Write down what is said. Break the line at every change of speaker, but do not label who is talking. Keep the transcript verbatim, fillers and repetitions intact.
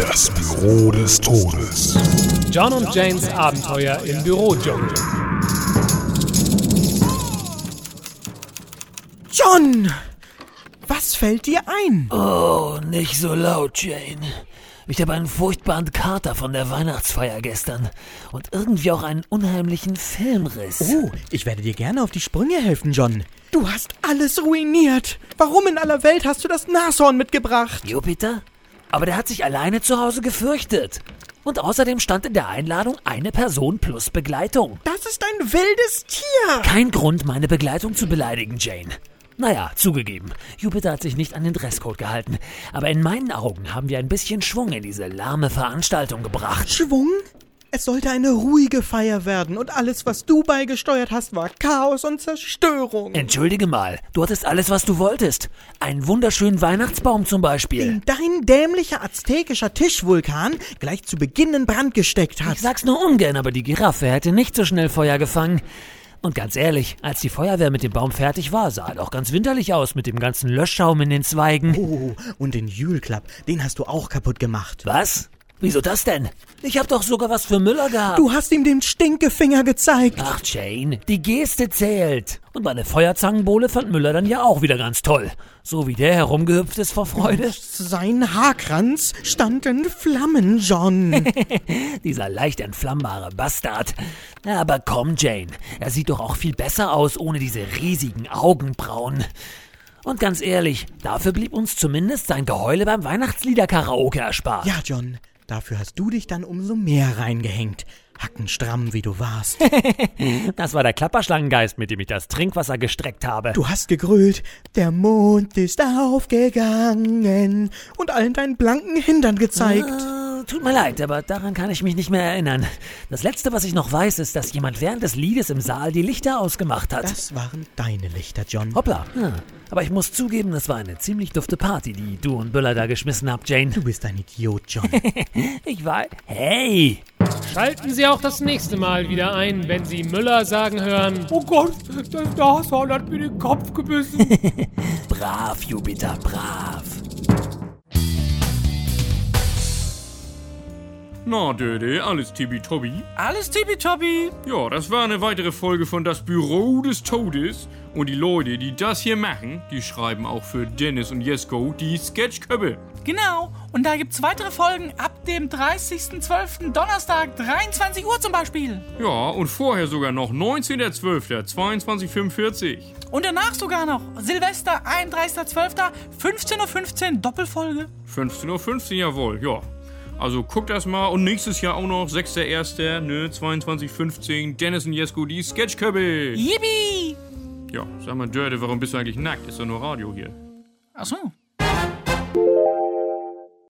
Das Büro des Todes.
John und Janes Abenteuer im Bürodschungel.
John! Was fällt dir ein?
Oh, nicht so laut, Jane. Ich habe einen furchtbaren Kater von der Weihnachtsfeier gestern und irgendwie auch einen unheimlichen Filmriss.
Oh, ich werde dir gerne auf die Sprünge helfen, John. Du hast alles ruiniert. Warum in aller Welt hast du das Nashorn mitgebracht?
Jupiter? Aber der hat sich alleine zu Hause gefürchtet. Und außerdem stand in der Einladung eine Person plus Begleitung.
Das ist ein wildes Tier.
Kein Grund, meine Begleitung zu beleidigen, Jane. Naja, zugegeben, Jupiter hat sich nicht an den Dresscode gehalten. Aber in meinen Augen haben wir ein bisschen Schwung in diese lahme Veranstaltung gebracht.
Schwung? Es sollte eine ruhige Feier werden und alles, was du beigesteuert hast, war Chaos und Zerstörung.
Entschuldige mal, du hattest alles, was du wolltest. Einen wunderschönen Weihnachtsbaum zum Beispiel.
Den dein dämlicher aztekischer Tischvulkan gleich zu Beginn in Brand gesteckt hat.
Ich sag's nur ungern, aber die Giraffe hätte nicht so schnell Feuer gefangen. Und ganz ehrlich, als die Feuerwehr mit dem Baum fertig war, sah er doch ganz winterlich aus mit dem ganzen Löschschaum in den Zweigen.
Oh, und den Jule-Club, den hast du auch kaputt gemacht.
Was? Wieso das denn? Ich hab doch sogar was für Müller gehabt.
Du hast ihm den Stinkefinger gezeigt.
Ach, Jane, die Geste zählt. Und meine Feuerzangenbowle fand Müller dann ja auch wieder ganz toll. So wie der herumgehüpft ist vor Freude.
Sein Haarkranz stand in Flammen, John.
Dieser leicht entflammbare Bastard. Aber komm, Jane, er sieht doch auch viel besser aus ohne diese riesigen Augenbrauen. Und ganz ehrlich, dafür blieb uns zumindest sein Geheule beim Weihnachtslieder-Karaoke erspart.
Ja, John, dafür hast du dich dann umso mehr reingehängt. Hackenstramm, wie du warst.
Das war der Klapperschlangengeist, mit dem ich das Trinkwasser gestreckt habe.
Du hast gegrölt, der Mond ist aufgegangen und allen deinen blanken Hintern gezeigt.
Äh, tut mir leid, aber daran kann ich mich nicht mehr erinnern. Das Letzte, was ich noch weiß, ist, dass jemand während des Liedes im Saal die Lichter ausgemacht hat.
Das waren deine Lichter, John.
Hoppla. Ja. Aber ich muss zugeben, das war eine ziemlich dufte Party, die du und Böller da geschmissen habt, Jane.
Du bist ein Idiot, John.
Ich war... Hey!
Schalten Sie auch das nächste Mal wieder ein, wenn Sie Müller sagen hören: Oh Gott, das Nashorn hat mir den Kopf gebissen.
Brav, Jupiter, brav.
Na, Döde, alles tippitoppi?
Alles tippitoppi.
Ja, das war eine weitere Folge von Das Büro des Todes. Und die Leute, die das hier machen, die schreiben auch für Dennis und Jesko die Sketchköppe.
Genau. Und da gibt's weitere Folgen ab dem dreißigsten zwölften Donnerstag, dreiundzwanzig Uhr zum Beispiel.
Ja, und vorher sogar noch neunzehnten zwölften zweiundzwanzig Uhr fünfundvierzig.
Und danach sogar noch Silvester, einunddreißigsten zwölften fünfzehn Uhr fünfzehn, Doppelfolge.
fünfzehn Uhr fünfzehn, jawohl, ja. Also guckt das mal. Und nächstes Jahr auch noch, sechster erster ne, zweiundzwanzig Uhr fünfzehn, Dennis und Jesko, die Sketchköppe.
Yippie!
Ja, sag mal, Dörte, warum bist du eigentlich nackt? Ist doch nur Radio hier.
Ach so.